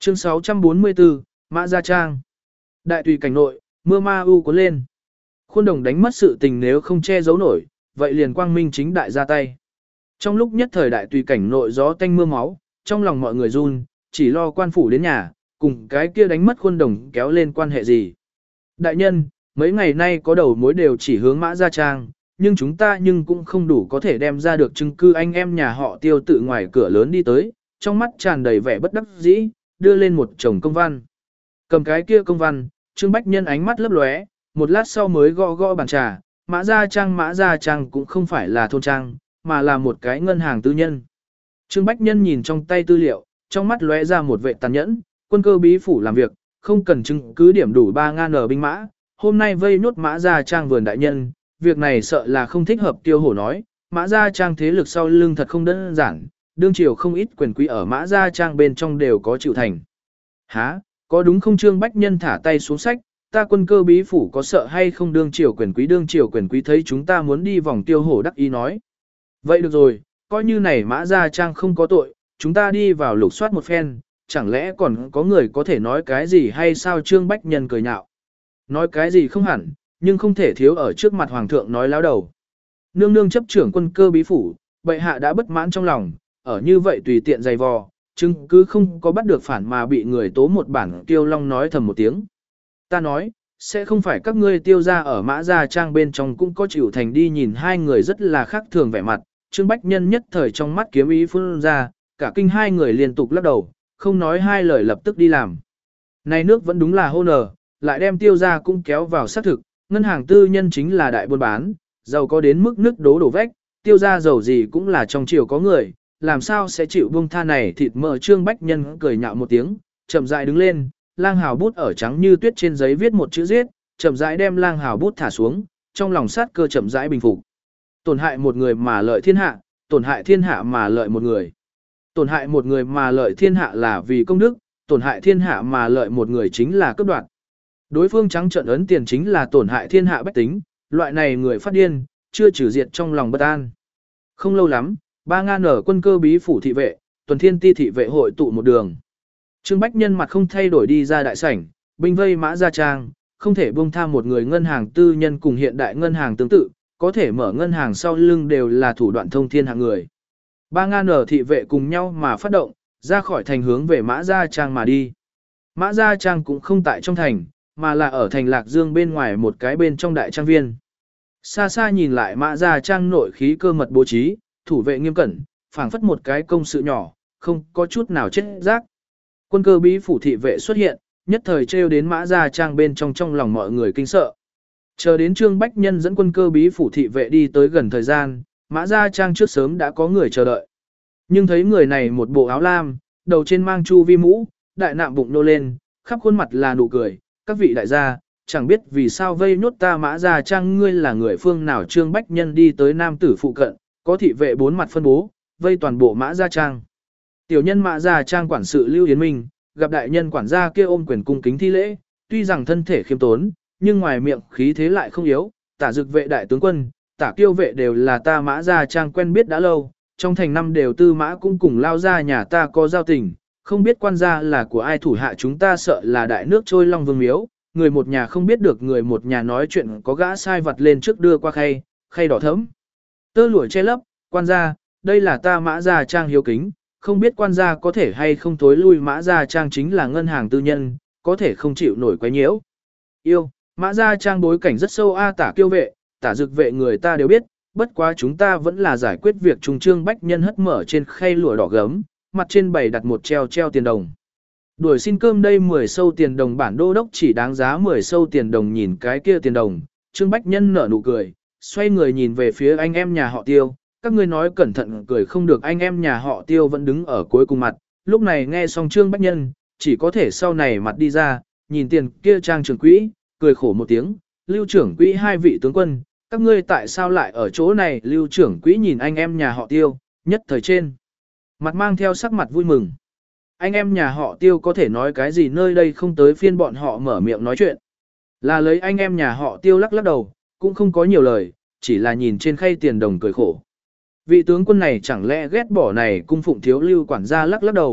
Chương 644, Mã Gia Trang. Đại tùy cảnh nội, mưa ma u cuốn lên. Khuôn Đồng đánh mất sự tình nếu không che giấu nổi, vậy liền quang minh chính đại ra tay. Trong lúc nhất thời đại tùy cảnh nội gió tanh mưa máu, trong lòng mọi người run, chỉ lo quan phủ đến nhà, cùng cái kia đánh mất Khuôn Đồng kéo lên quan hệ gì. Đại nhân, mấy ngày nay có đầu mối đều chỉ hướng Mã Gia Trang, nhưng chúng ta cũng không đủ có thể đem ra được chứng cứ. Anh em nhà họ Tiêu tự ngoài cửa lớn đi tới, trong mắt tràn đầy vẻ bất đắc dĩ, đưa lên một chồng công văn. Cầm cái kia công văn, Trương Bách Nhân ánh mắt lấp lóe, một lát sau mới gõ gõ bàn trà, Mã Gia Trang cũng không phải là thôn trang, mà là một cái ngân hàng tư nhân. Trương Bách Nhân nhìn trong tay tư liệu, trong mắt lóe ra một vệ tàn nhẫn, quân cơ bí phủ làm việc, không cần chứng cứ điểm đủ 3.000 binh mã, hôm nay vây nốt Mã Gia Trang vườn đại nhân, việc này sợ là không thích hợp. Tiêu Hổ nói, Mã Gia Trang thế lực sau lưng thật không đơn giản, đương triều không ít quyền quý ở Mã Gia Trang bên trong đều có chịu thành. Hả, có đúng không? Trương Bách Nhân thả tay xuống sách, ta quân cơ bí phủ có sợ hay không? Đương triều quyền quý thấy chúng ta muốn đi vòng. Tiêu Hổ đắc ý nói. Vậy được rồi, coi như này Mã Gia Trang không có tội, chúng ta đi vào lục soát một phen, chẳng lẽ còn có người có thể nói cái gì hay sao? Trương Bách Nhân cười nhạo. Nói cái gì không hẳn, nhưng không thể thiếu ở trước mặt hoàng thượng nói láo đầu. Nương nương chấp trưởng quân cơ bí phủ, bệ hạ đã bất mãn trong lòng, ở như vậy tùy tiện giày vò, chứng cứ không có bắt được phản mà bị người tố một bản. Tiêu Long nói thầm một tiếng. Ta nói, sẽ không phải các ngươi Tiêu gia ở Mã Gia Trang bên trong cũng có chịu thành đi. Nhìn hai người rất là khác thường vẻ mặt, Trương Bách Nhân nhất thời trong mắt kiếm ý phun ra, cả kinh hai người liên tục lắc đầu, không nói hai lời lập tức đi làm. Này nước vẫn đúng là hô nở, lại đem Tiêu gia cũng kéo vào xác thực, ngân hàng tư nhân chính là đại buôn bán, giàu có đến mức nước đổ vách, Tiêu gia giàu gì cũng là trong triều có người, làm sao sẽ chịu buông tha này thịt mỡ. Trương Bách Nhân cười nhạo một tiếng, chậm rãi đứng lên, lang hào bút ở trắng như tuyết trên giấy viết một chữ giết, chậm rãi đem lang hào bút thả xuống, trong lòng sát cơ chậm rãi bình phục. Tổn hại một người mà lợi thiên hạ, tổn hại thiên hạ mà lợi một người. Tổn hại một người mà lợi thiên hạ là vì công đức, tổn hại thiên hạ mà lợi một người chính là cướp đoạt. Đối phương trắng trợn ấn tiền chính là tổn hại thiên hạ bách tính, loại này người phát điên, chưa trừ diệt trong lòng bất an. Không lâu lắm, 3.000 ở quân cơ bí phủ thị vệ, tuần thiên ti thị vệ hội tụ một đường. Trương Bách Nhân mặt không thay đổi đi ra đại sảnh, binh vây Mã Gia Trang, không thể buông tha một người. ngân hàng tư nhân cùng hiện đại ngân hàng tương tự, có thể mở ngân hàng sau lưng đều là thủ đoạn thông thiên hạng người. 3.000 ở thị vệ cùng nhau mà phát động, ra khỏi thành hướng về Mã Gia Trang mà đi. Mã Gia Trang cũng không tại trong thành, mà là ở thành Lạc Dương bên ngoài một cái bên trong đại trang viên. Xa xa nhìn lại Mã Gia Trang nội khí cơ mật bố trí, thủ vệ nghiêm cẩn, phảng phất một cái công sự nhỏ, không có chút nào chết rác. Quân cơ bí phủ thị vệ xuất hiện, nhất thời trêu đến Mã Gia Trang bên trong lòng mọi người kinh sợ. Chờ đến Trương Bách Nhân dẫn quân cơ bí phủ thị vệ đi tới gần thời gian, Mã Gia Trang trước sớm đã có người chờ đợi. Nhưng thấy người này một bộ áo lam, đầu trên mang chu vi mũ, đại nạm bụng nô lên, khắp khuôn mặt là nụ cười. Các vị đại gia, chẳng biết vì sao vây nhốt ta Mã Gia Trang, ngươi là người phương nào? Trương Bách Nhân đi tới nam tử phụ cận, có thị vệ bốn mặt phân bố, vây toàn bộ Mã Gia Trang. Tiểu nhân Mã Gia Trang quản sự Lưu Yến Minh, gặp đại nhân quản gia kia ôm quyền cung kính thi lễ, tuy rằng thân thể khiêm tốn, nhưng ngoài miệng khí thế lại không yếu. Tả Dực vệ đại tướng quân, Tả Kiêu vệ đều là ta Mã Gia Trang quen biết đã lâu, trong thành năm đều Tư Mã cũng cùng lao ra nhà ta có giao tình, không biết quan gia là của ai thủ hạ chúng ta sợ là đại nước trôi long vương miếu. Người một nhà không biết được người một nhà nói chuyện, có gã sai vặt lên trước đưa qua khay đỏ thẫm, tơ lụa che lấp. Quan gia, đây là ta Mã Gia Trang hiếu kính, không biết quan gia có thể hay không thối lui. Mã Gia Trang chính là ngân hàng tư nhân, có thể không chịu nổi quấy nhiễu. Yêu, Mã Gia Trang bối cảnh rất sâu a. Tả Kiêu vệ, Tả Dực vệ người ta đều biết, bất quá chúng ta vẫn là giải quyết việc trùng. Trương Bách Nhân hất mở trên khay lụa đỏ gấm, mặt trên bày đặt một treo tiền đồng. Đuổi xin cơm đây 10 sâu tiền đồng, bản đô đốc chỉ đáng giá 10 sâu tiền đồng. Nhìn cái kia tiền đồng, Trương Bách Nhân nở nụ cười, xoay người nhìn về phía anh em nhà họ Tiêu. Các ngươi nói cẩn thận cười không được. Anh em nhà họ Tiêu vẫn đứng ở cuối cùng mặt, lúc này nghe xong Trương Bách Nhân, chỉ có thể sau này mặt đi ra, nhìn tiền kia Trang trưởng quỹ, cười khổ một tiếng. Lưu trưởng quỹ, hai vị tướng quân, các ngươi tại sao lại ở chỗ này? Lưu trưởng quỹ nhìn anh em nhà họ Tiêu, nhất thời trên mặt mang theo sắc mặt vui mừng. Anh em nhà họ Tiêu có thể nói cái gì, nơi đây không tới phiên bọn họ mở miệng nói chuyện. Là lấy anh em nhà họ Tiêu lắc lắc đầu, cũng không có nhiều lời, chỉ là nhìn trên khay tiền đồng cười khổ. Vị tướng quân này chẳng lẽ ghét bỏ này cung phụng thiếu? Lưu quản gia lắc lắc đầu,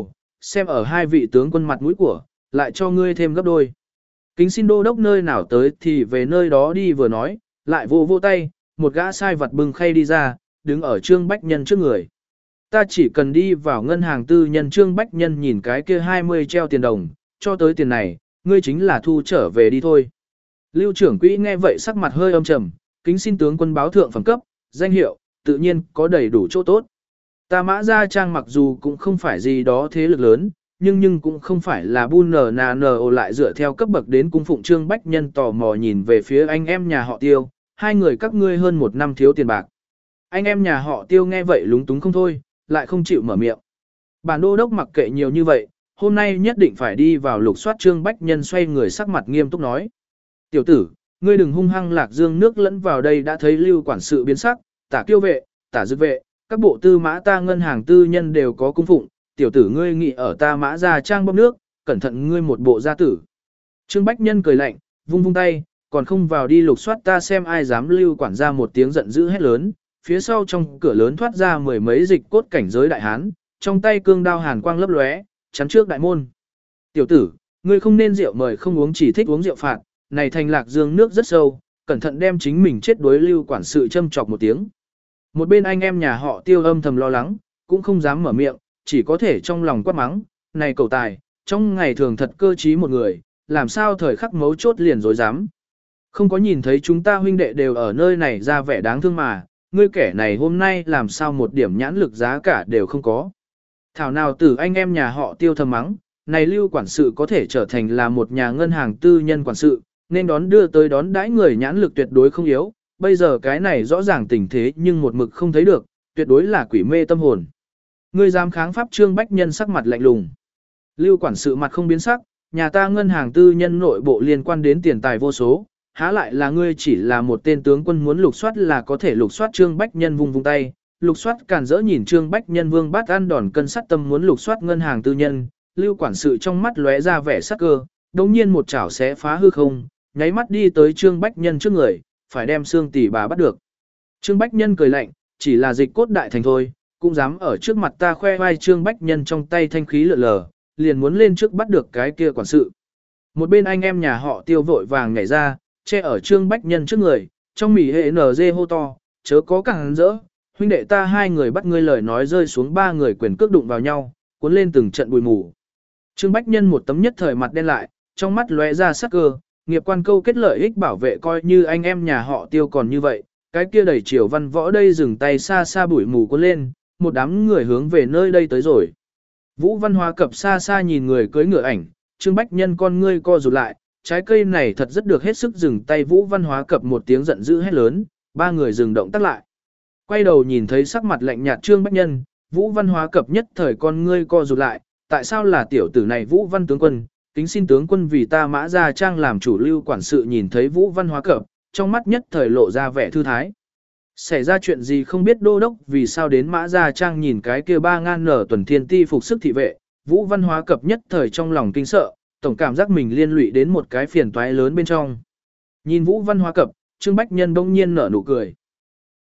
xem ở hai vị tướng quân mặt mũi của, lại cho ngươi thêm gấp đôi. Kính xin đô đốc nơi nào tới thì về nơi đó đi vừa nói, lại vô vô tay, một gã sai vặt bưng khay đi ra, đứng ở Trương Bách Nhân trước người. Ta chỉ cần đi vào ngân hàng tư nhân. Trương Bách Nhân nhìn cái kia 20 treo tiền đồng, cho tới tiền này, ngươi chính là thu trở về đi thôi. Lưu trưởng quỹ nghe vậy sắc mặt hơi âm trầm, kính xin tướng quân báo thượng phẩm cấp, danh hiệu, tự nhiên có đầy đủ chỗ tốt. Ta Mã Gia Trang mặc dù cũng không phải gì đó thế lực lớn, nhưng cũng không phải là bu nở nà nở lại dựa theo cấp bậc đến cung phụng. Trương Bách Nhân tò mò nhìn về phía anh em nhà họ Tiêu, hai người các ngươi hơn một năm thiếu tiền bạc. Anh em nhà họ Tiêu nghe vậy lúng túng không thôi, lại không chịu mở miệng. Bản đô đốc mặc kệ nhiều như vậy, hôm nay nhất định phải đi vào lục soát. Trương Bách Nhân xoay người sắc mặt nghiêm túc nói. Tiểu tử, ngươi đừng hung hăng lạc dương nước lẫn vào đây. Đã thấy Lưu quản sự biến sắc, Tả Kiêu vệ, Tả Dực vệ, các bộ tư mã ta ngân hàng tư nhân đều có cung phụng. Tiểu tử ngươi nghĩ ở ta Mã Gia Trang bóp nước, cẩn thận ngươi một bộ gia tử. Trương Bách Nhân cười lạnh, vung vung tay, còn không vào đi lục soát ta xem ai dám. Lưu quản gia một tiếng giận dữ hét lớn, phía sau trong cửa lớn thoát ra mười mấy dịch cốt cảnh giới đại hán, trong tay cương đao hàn quang lấp lóe, chắn trước đại môn. Tiểu tử, ngươi không nên rượu mời không uống, chỉ thích uống rượu phạt, này thành lạc dương nước rất sâu, cẩn thận đem chính mình chết đuối. Lưu quản sự châm chọc một tiếng. Một bên anh em nhà họ Tiêu âm thầm lo lắng, cũng không dám mở miệng, chỉ có thể trong lòng quát mắng, này cầu tài, trong ngày thường thật cơ trí một người, làm sao thời khắc mấu chốt liền dối dám. Không có nhìn thấy chúng ta huynh đệ đều ở nơi này ra vẻ đáng thương mà, ngươi kẻ này hôm nay làm sao một điểm nhãn lực giá cả đều không có. Thảo nào từ anh em nhà họ Tiêu thầm mắng, này Lưu quản sự có thể trở thành là một nhà ngân hàng tư nhân quản sự, nên đón đưa tới đón đãi người nhãn lực tuyệt đối không yếu, bây giờ cái này rõ ràng tình thế nhưng một mực không thấy được, tuyệt đối là quỷ mê tâm hồn. Ngươi dám kháng pháp? Trương Bách Nhân sắc mặt lạnh lùng. Lưu quản sự mặt không biến sắc, nhà ta ngân hàng tư nhân nội bộ liên quan đến tiền tài vô số, há lại là ngươi chỉ là một tên tướng quân muốn lục soát là có thể lục soát. Trương Bách Nhân vung vung tay, lục soát càn rỡ nhìn Trương Bách Nhân vương bát ăn đòn cân sắt tâm muốn lục soát ngân hàng tư nhân. Lưu quản sự trong mắt lóe ra vẻ sắc cơ, đồng nhiên một chảo xé phá hư không, nháy mắt đi tới Trương Bách Nhân trước người, phải đem xương tỷ bà bắt được. Trương Bách Nhân cười lạnh, chỉ là dịch cốt đại thành thôi, cũng dám ở trước mặt ta khoe vai. Trương Bách Nhân trong tay thanh khí lượn lờ, liền muốn lên trước bắt được cái kia quản sự. Một bên anh em nhà họ Tiêu vội vàng nhảy ra, che ở Trương Bách Nhân trước người, trong mỉ hệ NG hô to, chớ có càng rỡ, huynh đệ ta hai người bắt ngươi. Lời nói rơi xuống, ba người quyền cước đụng vào nhau, cuốn lên từng trận bụi mù. Trương Bách Nhân một tấm nhất thời mặt đen lại, trong mắt lóe ra sắc cơ, nghiệp quan câu kết lợi ích bảo vệ, coi như anh em nhà họ Tiêu còn như vậy, cái kia đẩy Triều Văn Võ đây dừng tay, xa xa bụi mù cuốn lên, một đám người hướng về nơi đây tới rồi. Vũ Văn Hóa Cập xa xa nhìn người cưỡi ngựa ảnh, Trương Bách Nhân con ngươi co rụt lại, trái cây này thật rất được hết sức. Dừng tay. Vũ Văn Hóa Cập một tiếng giận dữ hét lớn, ba người dừng động tác lại. Quay đầu nhìn thấy sắc mặt lạnh nhạt Trương Bách Nhân, Vũ Văn Hóa Cập nhất thời con ngươi co rụt lại, tại sao là tiểu tử này? Vũ Văn tướng quân, kính xin tướng quân vì ta Mã Gia Trang làm chủ. Lưu quản sự nhìn thấy Vũ Văn Hóa Cập, trong mắt nhất thời lộ ra vẻ thư thái. Xảy ra chuyện gì không biết đô đốc vì sao đến Mã Gia Trang? Nhìn cái kia 3.000 nở tuần thiên ti phục sức thị vệ, Vũ Văn Hóa Cập nhất thời trong lòng kinh sợ, tổng cảm giác mình liên lụy đến một cái phiền toái lớn bên trong. Nhìn Vũ Văn Hóa Cập, Trương Bách Nhân bỗng nhiên nở nụ cười.